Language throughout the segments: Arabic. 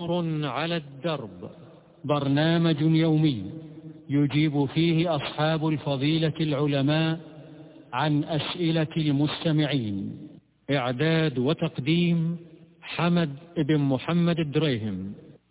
نور على الدرب، برنامج يومي يجيب فيه أصحاب الفضيلة العلماء عن أسئلة المستمعين. إعداد وتقديم حمد بن محمد الدريهم،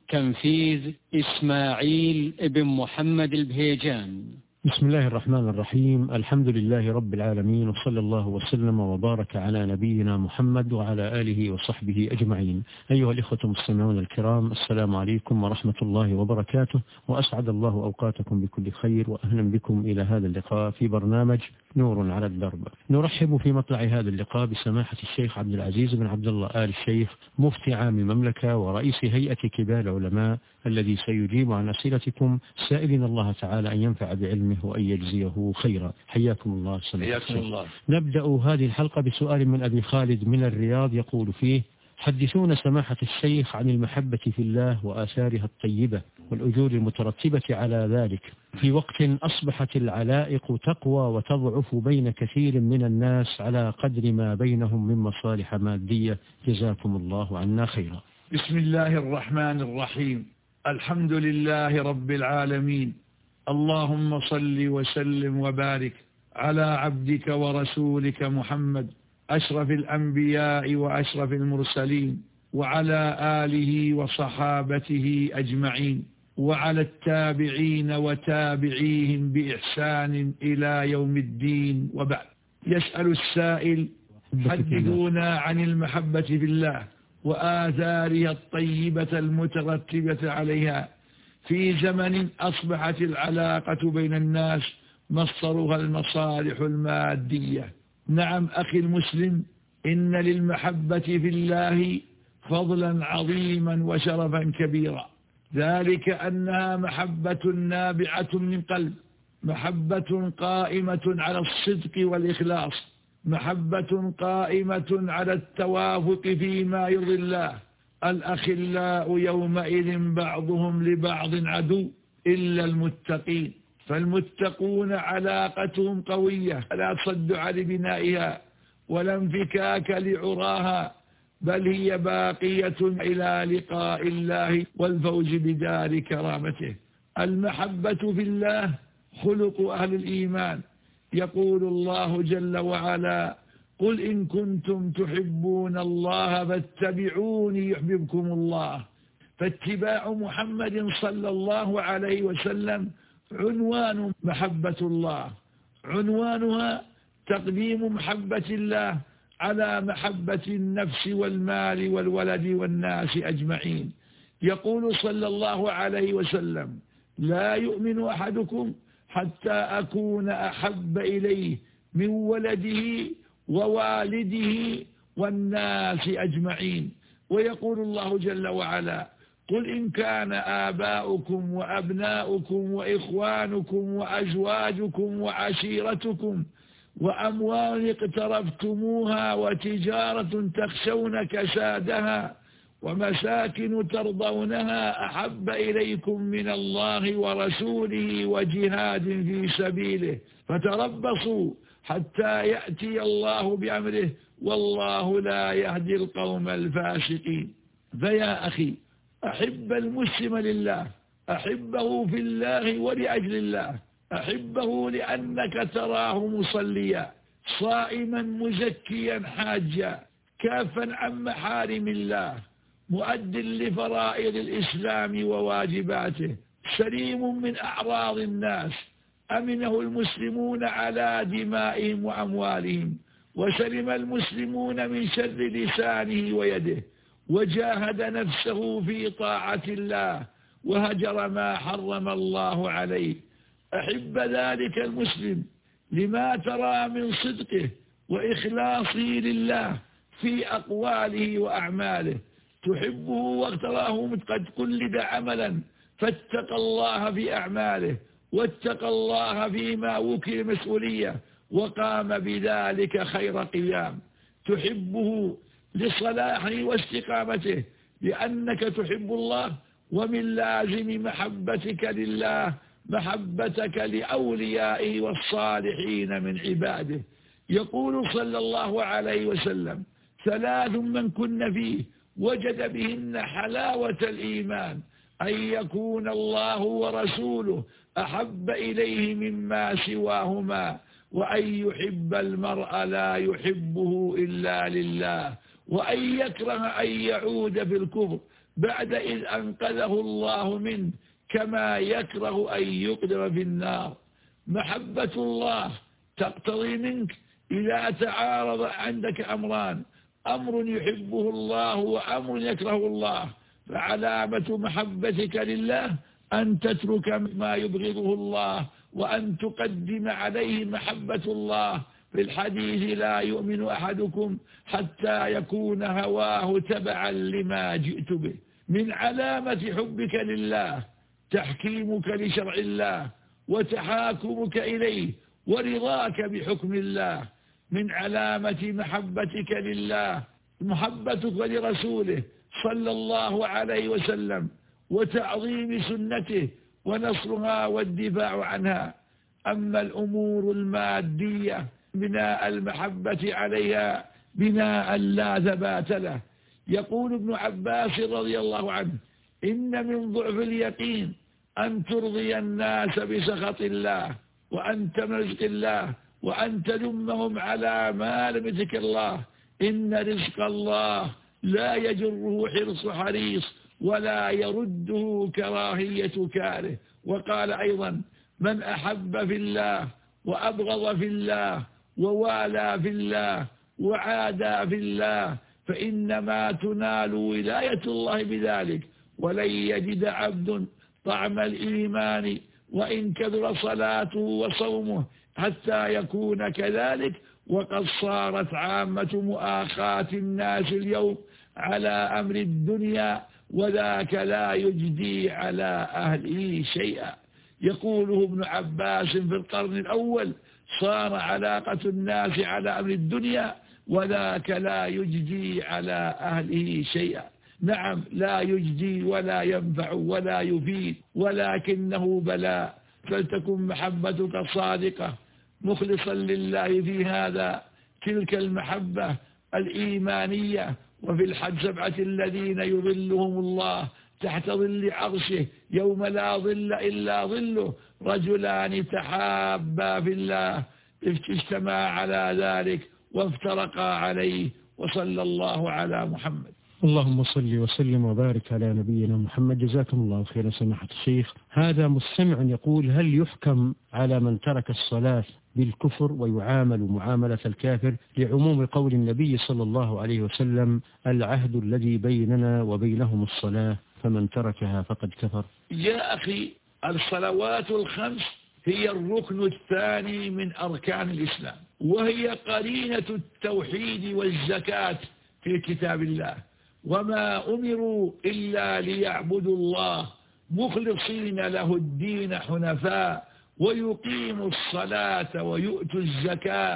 تنفيذ إسماعيل بن محمد البهيجان. بسم الله الرحمن الرحيم. الحمد لله رب العالمين، وصلى الله وسلم وبارك على نبينا محمد وعلى آله وصحبه أجمعين. أيها الإخوة المستمعون الكرام، السلام عليكم ورحمة الله وبركاته، وأسعد الله أوقاتكم بكل خير، وأهلا بكم إلى هذا اللقاء في برنامج نور على الدرب. نرحب في مطلع هذا اللقاء بسماحة الشيخ عبد العزيز بن عبد الله آل الشيخ، مفتي عام المملكة ورئيس هيئة كبار العلماء، الذي سيجيب عن أسئلتكم، سائلين الله تعالى أن ينفع بعلمه وأن يجزيه خيرا. حياكم الله. حياكم الله. نبدأ هذه الحلقة بسؤال من أبي خالد من الرياض، يقول فيه: حدثونا سماحة الشيخ عن المحبة في الله وآثارها الطيبة والأجور المترتبة على ذلك في وقت أصبحت العلائق تقوى وتضعف بين كثير من الناس على قدر ما بينهم من مصالح مادية. جزاكم الله عنا خيرا. بسم الله الرحمن الرحيم. الحمد لله رب العالمين، اللهم صل وسلم وبارك على عبدك ورسولك محمد، أشرف الأنبياء وأشرف المرسلين، وعلى آله وصحابته أجمعين، وعلى التابعين وتابعيهم بإحسان إلى يوم الدين، وبعد. يسأل السائل: حدثونا عن المحبة في الله وآثارها الطيبة المترتبة عليها في زمن أصبحت العلاقة بين الناس مصدرها المصالح المادية. نعم أخي المسلم، إن للمحبة في الله فضلا عظيما وشرفا كبيرا، ذلك أنها محبة نابعة من قلب، محبة قائمة على الصدق والإخلاص، محبة قائمة على التوافق فيما يرضي الله. الأخلاء يومئذ بعضهم لبعض عدو إلا المتقين، فالمتقون علاقتهم قوية لا تصدع لبنائها ولا انفكاك لعراها، بل هي باقية إلى لقاء الله والفوز بدار كرامته. المحبة في الله خلق أهل الإيمان. يقول الله جل وعلا: قل إن كنتم تحبون الله فاتبعوني يحببكم الله. فاتباع محمد صلى الله عليه وسلم عنوان محبة الله، عنوانها تقديم محبة الله على محبة النفس والمال والولد والناس أجمعين. يقول صلى الله عليه وسلم: لا يؤمن أحدكم حتى أكون أحب إليه من ولده ووالده والناس أجمعين. ويقول الله جل وعلا: قل إن كان آباؤكم وأبناؤكم وإخوانكم وأزواجكم وعشيرتكم وأموال اقترفتموها وتجارة تخشون كسادها ومساكن ترضونها أحب إليكم من الله ورسوله وجهاد في سبيله فتربصوا حتى يأتي الله بأمره والله لا يهدي القوم الفاسقين. فيا أخي، أحب المسلم لله، أحبه في الله ولأجل الله، أحبه لأنك تراه مصليا صائما مزكيا حاجا كافا عن محارم الله مؤد لفرائض الإسلام وواجباته سليم من أعراض الناس أمنه المسلمون على دمائهم وأموالهم وسلم المسلمون من شر لسانه ويده وجاهد نفسه في طاعة الله وهجر ما حرم الله عليه. أحب ذلك المسلم لما ترى من صدقه وإخلاصه لله في أقواله وأعماله، تحبه وتراه قد قلد عملا فاتقى الله في أعماله واتقى الله فيما وكل مسؤولية وقام بذلك خير قيام، تحبه لصلاحه واستقامته لأنك تحب الله، ومن لازم محبتك لله محبتك لأوليائه والصالحين من عباده. يقول صلى الله عليه وسلم: ثلاث من كن فيه وجد بهن حلاوة الإيمان، أن يكون الله ورسوله أحب إليه مما سواهما، وأن يحب المرء لا يحبه إلا لله، وأن يكره أن يعود في الكفر بعد إذ أنقذه الله منه، كما يكره أن يقدم في النار. محبة الله تقتضي منك إذا تعارض عندك أمران، أمر يحبه الله وأمر يكره الله، فعلامة محبتك لله أن تترك ما يبغضه الله وأن تقدم عليه محبة الله. في الحديث لا يؤمن أحدكم حتى يكون هواه تبعا لما جئت به. من علامة حبك لله تحكيمك لشرع الله وتحاكمك إليه ورضاك بحكم الله. من علامة محبتك لله محبتك لرسوله صلى الله عليه وسلم وتعظيم سنته ونصرها والدفاع عنها. أما الأمور المادية بناء المحبة عليها بناء لا ثبات له. يقول ابن عباس رضي الله عنه: إن من ضعف اليقين أن ترضي الناس بسخط الله وأن ترزق الله وأن تلمهم على ما لم يذكر الله. إن رزق الله لا يجره حرص حريص ولا يرده كراهية كاره. وقال أيضا: من أحب في الله وأبغض في الله ووالى في الله وعادى في الله فإنما تنال ولاية الله بذلك. ولن يجد عبد طعم الإيمان وإن كثر صلاته وصومه حتى يكون كذلك. وقد صارت عامة مؤاخاة الناس اليوم على أمر الدنيا، وذاك لا يجدي على أهله شيئا. يقوله ابن عباس: في القرن الأول صار علاقة الناس على أمر الدنيا، وذاك لا يجدي على أهله شيئا. نعم، لا يجدي ولا ينفع ولا يفيد، ولكنه بلاء. فلتكن محبتك صادقة مخلصا لله في هذا، تلك المحبة الإيمانية. وفي الحج 7 الذين يظلهم الله تحت ظل عرشه يوم لا ظل إلا ظله: رجلان تحابا في الله اجتمعا على ذلك وافترقا عليه. وصلى الله على محمد. اللهم صل وسلم وبارك على نبينا محمد. جزاكم الله خيرا سماحة الشيخ. هذا مستمع يقول: هل يحكم على من ترك الصلاة بالكفر ويعامل معاملة الكافر لعموم قول النبي صلى الله عليه وسلم: العهد الذي بيننا وبينهم الصلاة فمن تركها فقد كفر؟ يا أخي، الصلوات الخمس هي الركن الثاني من أركان الإسلام، وهي قرينة التوحيد والزكاة في كتاب الله. وما أمروا إلا ليعبدوا الله مخلصين له الدين حنفاء ويقيموا الصلاة ويؤتوا الزكاة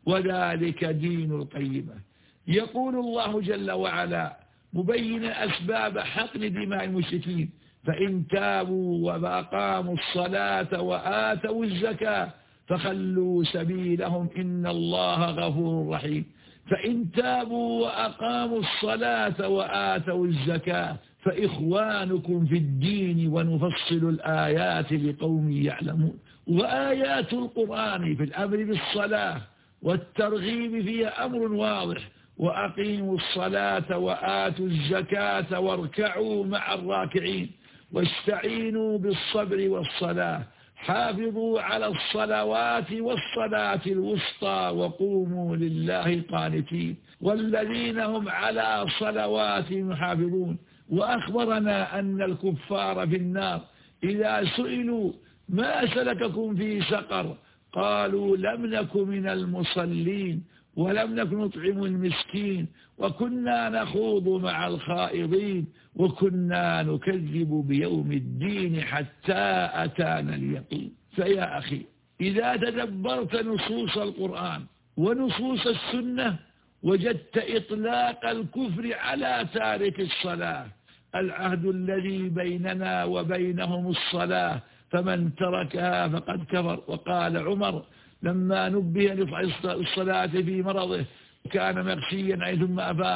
وذلك دين القيمة. يقول الله جل وعلا مبينا أسباب حقن دماء المشركين: فإن تابوا وأقاموا الصلاة وآتوا الزكاة فخلوا سبيلهم إن الله غفور رحيم. فإن تابوا وأقاموا الصلاة وآتوا الزكاة فإخوانكم في الدين ونفصل الآيات لقوم يعلمون. وآيات القرآن في الأمر بالصلاة والترغيب فيها أمر واضح: وأقيموا الصلاة وآتوا الزكاة واركعوا مع الراكعين واستعينوا بالصبر والصلاة، حافظوا على الصلوات والصلاة الوسطى وقوموا لله قانتين والذين هم على صلواتهم يحافظون. وأخبرنا أن الكفار في النار إذا سئلوا: ما سلككم في سقر؟ قالوا: لم نك من المصلين ولم نك نطعم المسكين وكنا نخوض مع الخائضين وكنا نكذب بيوم الدين حتى أتانا اليقين. فيا أخي، إذا تدبرت نصوص القرآن ونصوص السنة وجدت إطلاق الكفر على تارك الصلاة. العهد الذي بيننا وبينهم الصلاة فمن تركها فقد كفر. وقال عمر لما نبه لرفع الصلاة في مرضه كان مغشيا ثم أفاق: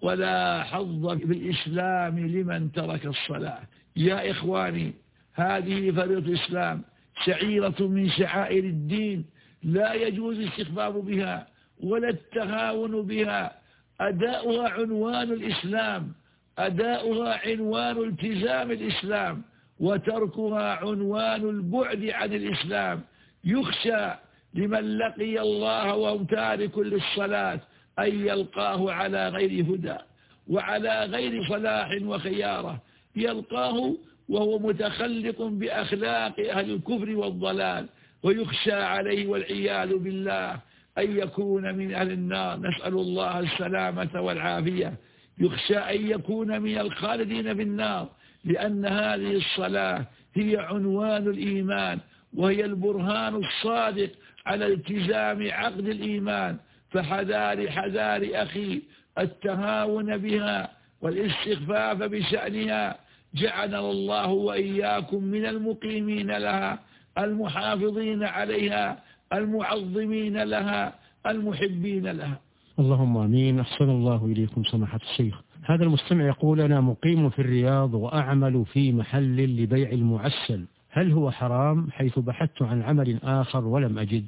ولا حظ بالإسلام لمن ترك الصلاة. يا إخواني، هذه فريضة الإسلام، شعيرة من شعائر الدين، لا يجوز الاستخفاف بها ولا التهاون بها. أداؤها عنوان الإسلام، أداؤها عنوان التزام الإسلام، وتركها عنوان البعد عن الإسلام. يخشى لمن لقي الله وهو تارك للصلاة أن يلقاه على غير هدى وعلى غير صلاح وخيارة، يلقاه وهو متخلق بأخلاق أهل الكفر والضلال، ويخشى عليه والعياذ بالله أن يكون من أهل النار، نسأل الله السلامة والعافية. يخشى أن يكون من الخالدين بالنار، لأن هذه الصلاة هي عنوان الإيمان، وهي البرهان الصادق على التزام عقد الإيمان. فحذار حذار أخي التهاون بها والاستخفاف بشأنها. جعلنا الله وإياكم من المقيمين لها، المحافظين عليها، المعظمين لها، المحبين لها. اللهم آمين. أحسن الله إليكم سماحة الشيخ. هذا المستمع يقول: أنا مقيم في الرياض وأعمل في محل لبيع المعسل، هل هو حرام؟ حيث بحثت عن عمل آخر ولم أجد.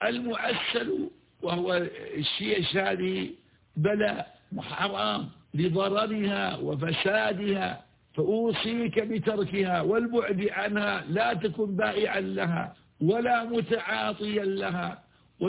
المعسل وهو الشيش هذه بلاء حرام لضررها وفسادها، فأوصيك بتركها والبعد عنها. لا تكن بائعا لها ولا متعاطيا لها،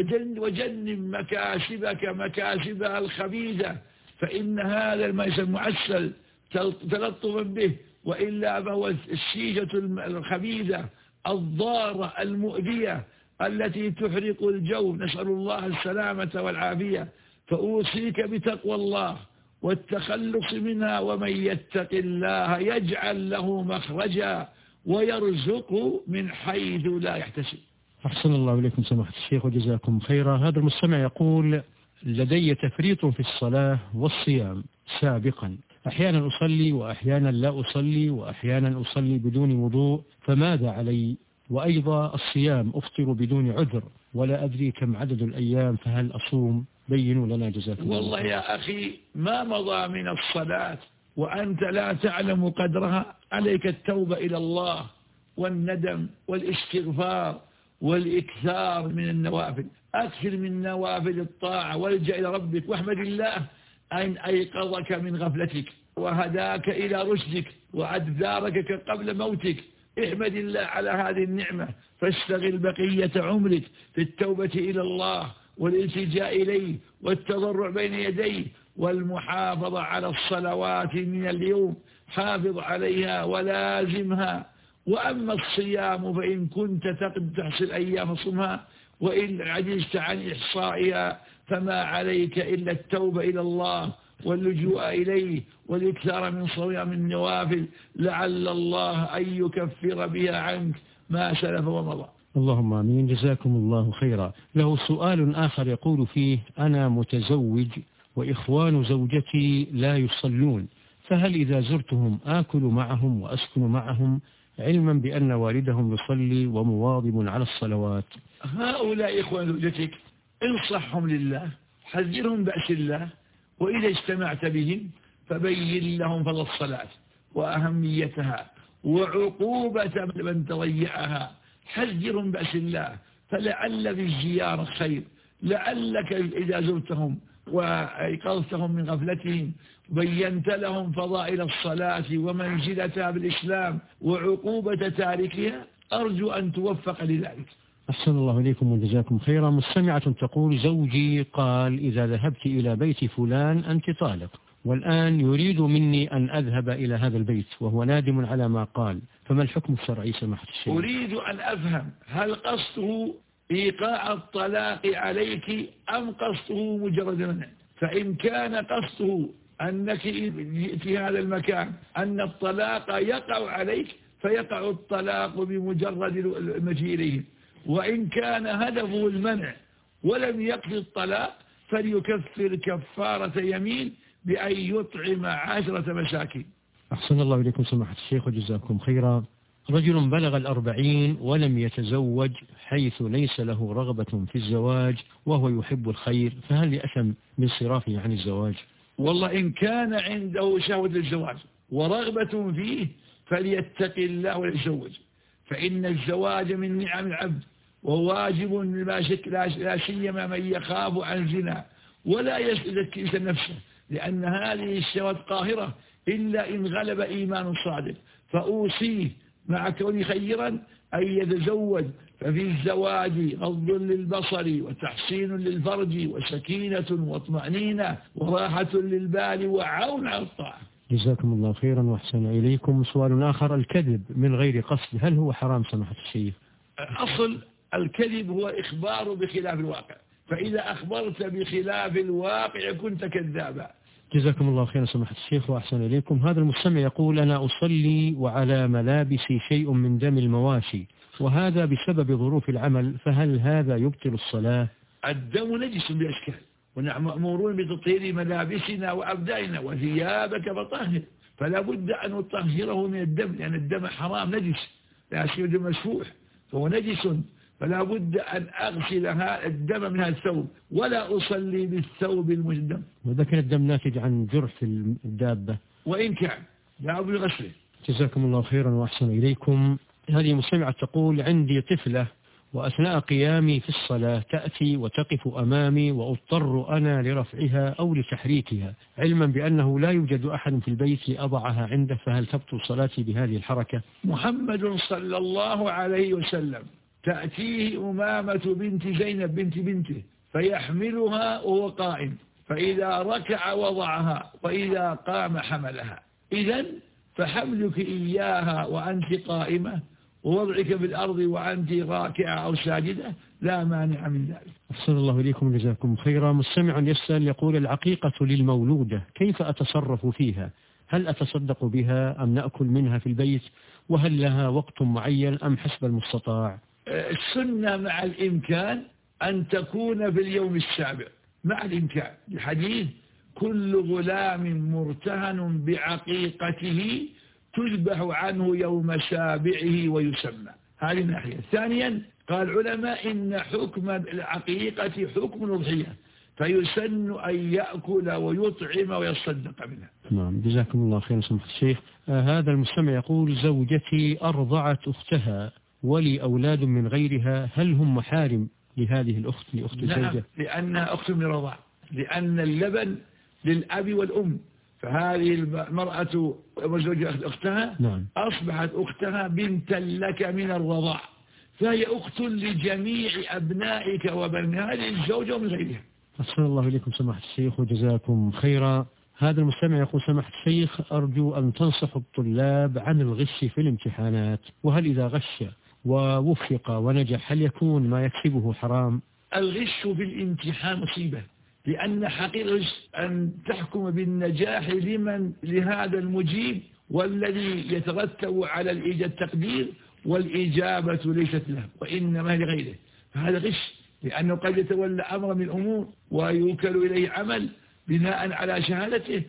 وجنب مكاسبك مكاسبها الخبيثة، فإن هذا المعسل تلطفا به، وإلا فهو الشيشة الخبيثة الضارة المؤذية التي تحرق الجو، نسأل الله السلامة والعافية. فأوصيك بتقوى الله والتخلص منها، ومن يتق الله يجعل له مخرجا ويرزقه من حيث لا يحتسب. أحسن الله إليكم سماحة الشيخ وجزاكم خيرا. هذا المستمع يقول: لدي تفريط في الصلاة والصيام سابقا، أحيانا أصلي وأحيانا لا أصلي، وأحيانا أصلي بدون وضوء، فماذا علي؟ وأيضا الصيام أفطر بدون عذر، ولا أدري كم عدد الأيام، فهل أصوم؟ بينوا لنا جزاكم الله. والله يا أخي، ما مضى من الصلاة وأنت لا تعلم قدرها، عليك التوبة إلى الله والندم والاستغفار والإكثار من النوافل. أكثر من نوافل الطاعة والجأ إلى ربك، واحمد الله أن أيقظك من غفلتك وهداك إلى رشدك وأداركك قبل موتك. احمد الله على هذه النعمة، فاشتغل بقية عمرك في التوبة إلى الله والالتجاء إليه والتضرع بين يديه والمحافظة على الصلوات من اليوم، حافظ عليها ولازمها. وأما الصيام فإن كنت تحصل أيام صمها، وإن عجزت عن إحصائها فما عليك إلا التوبة إلى الله واللجوء إليه والإكثار من صيام النوافل، لعل الله أن يكفر بها عنك ما سلف ومضى. اللهم آمين. جزاكم الله خيرا. له سؤال آخر يقول فيه: أنا متزوج وإخوان زوجتي لا يصلون، فهل إذا زرتهم آكل معهم وأسكن معهم، علما بأن والدهم يصلي ومواظب على الصلوات؟ هؤلاء إخوان زوجتك انصحهم لله، حذرهم بأس الله، وإذا اجتمعت بهم فبين لهم فضل الصلاة وأهميتها وعقوبة من تضيعها. حذرهم بأس الله، فلعل في الزيارة خير، لعلك إذا زرتهم وأيقظتهم من غفلتهم بينت لهم فضائل الصلاة ومنزلتها بالإسلام وعقوبة تاركها، أرجو أن توفق لذلك. أحسن الله إليكم وجزاكم خيرا. مستمعة تقول: زوجي قال إذا ذهبت إلى بيت فلان أنت طالق، والآن يريد مني أن أذهب إلى هذا البيت وهو نادم على ما قال، فما الحكم الشرعي سماحة الشيخ؟ أريد أن أفهم، هل قصده إيقاع الطلاق عليك أم قصده مجرد منع؟ فإن كان قصده أنك في هذا المكان أن الطلاق يقع عليك فيقع الطلاق بمجرد المجيء إليه، وإن كان هدفه المنع ولم يقصد الطلاق فليكفر كفارة يمين بأن يطعم 10 مساكين. أحسن الله إليكم سماحة الشيخ وجزاكم خيرا. رجل بلغ 40 ولم يتزوج، حيث ليس له رغبة في الزواج وهو يحب الخير، فهل يأثم بانصرافه عن الزواج؟ والله إن كان عنده شهوة للزواج ورغبة فيه فليتق الله ويتزوج، فإن الزواج من نعم العبد وهو واجب لا سيما من يخاف عن زنا ولا يزكي نفسه، لأن هذه الشهوات قاهرة إلا إن غلب إيمان صادق. فأوصيه مع كونه خيرا أن يتزوج، ففي الزواج غض للبصر وتحسين للفرج وسكينة وطمأنينة وراحة للبال وعون على الطاعة. جزاكم الله خيرا وأحسن إليكم. سؤال آخر: الكذب من غير قصد هل هو حرام سماحة الشيخ؟ أصل الكذب هو إخبار بخلاف الواقع، فإذا أخبرت بخلاف الواقع كنت كذابا. جزاكم الله خيرا سماحة الشيخ وأحسن إليكم. هذا المستمع يقول: أنا أصلي وعلى ملابسي شيء من دم المواشي وهذا بسبب ظروف العمل، فهل هذا يبطل الصلاة؟ الدم نجس بأشكال، ونحن مأمورون بتطهير ملابسنا وأبداننا وثيابك فطهر، فلا بد أن نطهره من الدم، لأن الدم حرام نجس، لا شيء دم مسفوح فهو نجس، فلا بد أن أغسل الدم من هذا الثوب ولا أصلي بالثوب المجدم. وإذا كان الدم ناتج عن جرح الدابة وإن كان لا بد غسله. جزاكم الله خيرا وأحسن إليكم. هذه مستمعة تقول: عندي طفلة وأثناء قيامي في الصلاة تأتي وتقف أمامي وأضطر أنا لرفعها أو لتحريكها، علما بأنه لا يوجد أحد في البيت لأضعها عنده، فهل تبطل صلاتي بهذه الحركة؟ محمد صلى الله عليه وسلم تأتيه أمامة بنت زينب بنت بنته فيحملها وهو قائم، فإذا ركع وضعها وإذا قام حملها. إذن فحملك إياها وأنت قائمة ووضعك بالأرض وأنت راكعة أو ساجدة لا مانع من ذلك. أحسن الله إليكم جزاكم خيرا. مستمع يسأل يقول: العقيقة للمولودة كيف أتصرف فيها؟ هل أتصدق بها أم نأكل منها في البيت؟ وهل لها وقت معين أم حسب المستطاع؟ السنة مع الإمكان أن تكون في اليوم السابع مع الإمكان، الحديث: كل غلام مرتهن بعقيقته تذبح عنه يوم سابعه ويسمى. هذه الناحية. ثانيا قال العلماء إن حكم العقيقة حكم الأضحية، فيسن أن يأكل ويطعم ويصدق منها. نعم جزاكم الله خيرا سماحة الشيخ. هذا المستمع يقول: زوجتي أرضعت أختها ولي أولاد من غيرها، هل هم محارم لهذه الأخت لأخت نعم الزوجة؟ لأنها أخت من الرضاع، لأن اللبن للأب والأم، فهذه المرأة وزوجة أختها نعم. أصبحت أختها بنتا لك من الرضاع، فهي أخت لجميع أبنائك وبنات هذه الزوجة ومن غيرها. أحسن الله إليكم سماحة الشيخ وجزاكم خيرا. هذا المستمع يقول: سماحة الشيخ أرجو أن تنصحوا الطلاب عن الغش في الامتحانات، وهل إذا غش ووفق ونجح هل يكون ما يكسبه حرام؟ الغش في الامتحان مصيبة، لأن حقيقة أن تحكم بالنجاح لهذا المجيب والذي يترتب على التقدير والإجابة ليست له وإنما لغيره، فهذا غش، لأنه قد يتولى أمر من الأمور ويوكل إليه عمل بناء على شهادته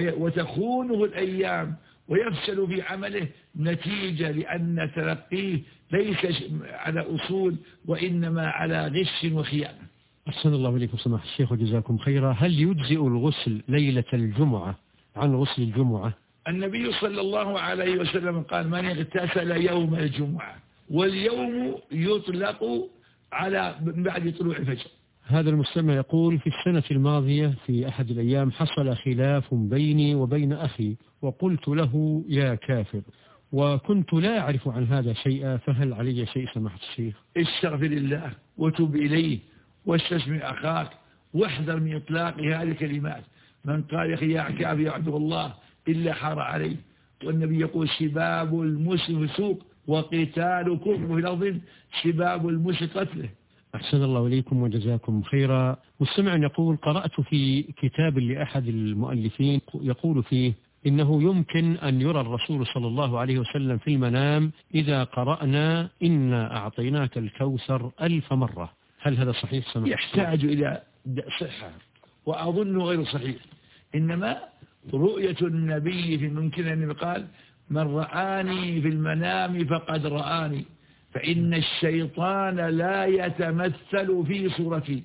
وتخونه الأيام ويفشل في عمله نتيجة لأن تلقيه ليس على أصول وإنما على غش وخيانة. أحسن الله إليكم سماحة الشيخ وجزاكم خيرا. هل يجزئ الغسل ليلة الجمعة عن غسل الجمعة؟ النبي صلى الله عليه وسلم قال: من اغتسل يوم الجمعة، واليوم يطلق على بعد طلوع الفجر. هذا المستمع يقول: في السنة الماضية في أحد الأيام حصل خلاف بيني وبين أخي وقلت له يا كافر، وكنت لا أعرف عن هذا شيئا، فهل علي شيء سماحة الشيخ؟ استغفر الله وتوب إليه واستسمع أخاك واحذر من إطلاق هذه الكلمات. من قال يا كافر يعذب الله إلا حار عليه، والنبي يقول: سباب المسلم فسوق وقتال كفر، في لفظ سباب المسلم قتله. أحسن الله إليكم وجزاكم خيرا. مستمع يقول: قرأت في كتاب لأحد المؤلفين يقول فيه إنه يمكن أن يرى الرسول صلى الله عليه وسلم في المنام إذا قرأنا إنا أعطيناك الكوثر 1000 مرة، هل هذا صحيح سماحة؟ يحتاج إلى صحة وأظن غير صحيح، إنما رؤية النبي في ممكن أن يقال: من رآني في المنام فقد رآني، فإن الشيطان لا يتمثل في صورتي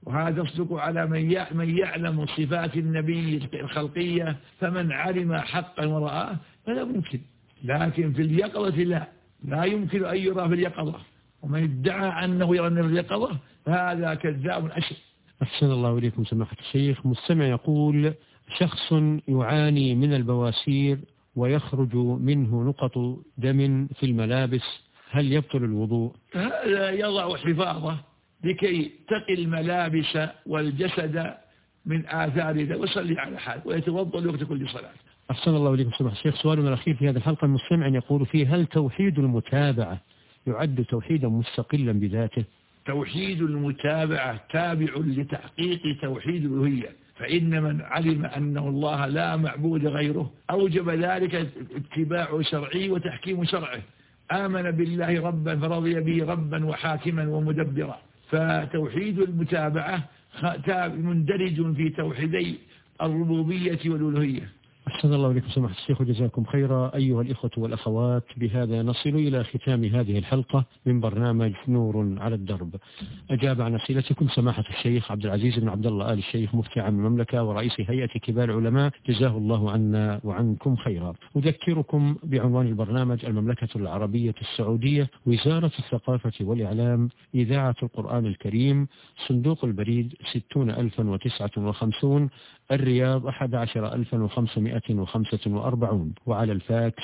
وهذا يصدق على من يعلم صفات النبي الخلقية، فمن علم حقا ورآه فلا ممكن. لكن في اليقظة لا يمكن أن يرى في اليقظة، ومن ادعى أنه يرى في اليقظة فهذا كذاب أشر. أحسن الله إليكم سماحة الشيخ. مستمع يقول: شخص يعاني من البواسير ويخرج منه نقط دم في الملابس، هل يبطل الوضوء؟ هذا يضع حفاظه لكي تقي الملابس والجسد من آثار ذلك، ويصلي على حال ويتوضأ لوقت كل صلاة. أحسن الله إليكم سماحة الشيخ. سؤالنا الأخير في هذه الحلقة، المستمع يقول فيه: هل توحيد المتابعة يعد توحيدا مستقلا بذاته؟ توحيد المتابعة تابع لتحقيق توحيد الألوهية، فإن من علم أنه الله لا معبود غيره أوجب ذلك اتباع شرعه وتحكيم شرعه. آمن بالله ربا فرضي به ربا وحاكما ومدبرا. فتوحيد المتابعة مندرج في توحيدي الربوبية والألوهية. أحسن الله إليكم سماحة الشيخ وجزاكم خيرا. أيها الإخوة والأخوات، بهذا نصل إلى ختام هذه الحلقة من برنامج نور على الدرب. أجاب عن أسئلتكم سماحة الشيخ عبد العزيز بن عبد الله آل الشيخ مفتي عام المملكة ورئيس هيئة كبار العلماء، جزاه الله عنا وعنكم خيرا. أذكركم بعنوان البرنامج: المملكة العربية السعودية، وزارة الثقافة والإعلام، إذاعة القرآن الكريم، صندوق البريد 60059، الرياض 11545، وعلى الفاكس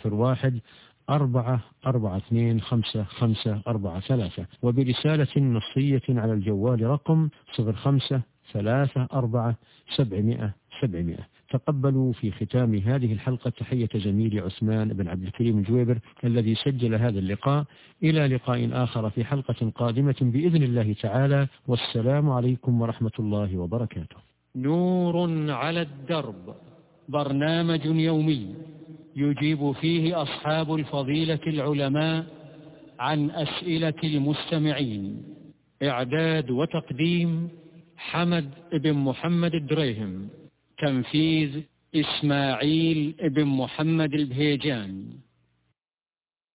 01-442-5543، وبرسالة نصية على الجوال رقم 05-34-700-700. تقبلوا في ختام هذه الحلقة تحية زميلي عثمان بن عبد الكريم الجويبر الذي سجل هذا اللقاء. إلى لقاء آخر في حلقة قادمة بإذن الله تعالى، والسلام عليكم ورحمة الله وبركاته. نور على الدرب، برنامج يومي يجيب فيه أصحاب الفضيلة العلماء عن أسئلة المستمعين. إعداد وتقديم حمد بن محمد الدريهم، تنفيذ إسماعيل بن محمد البهيجان.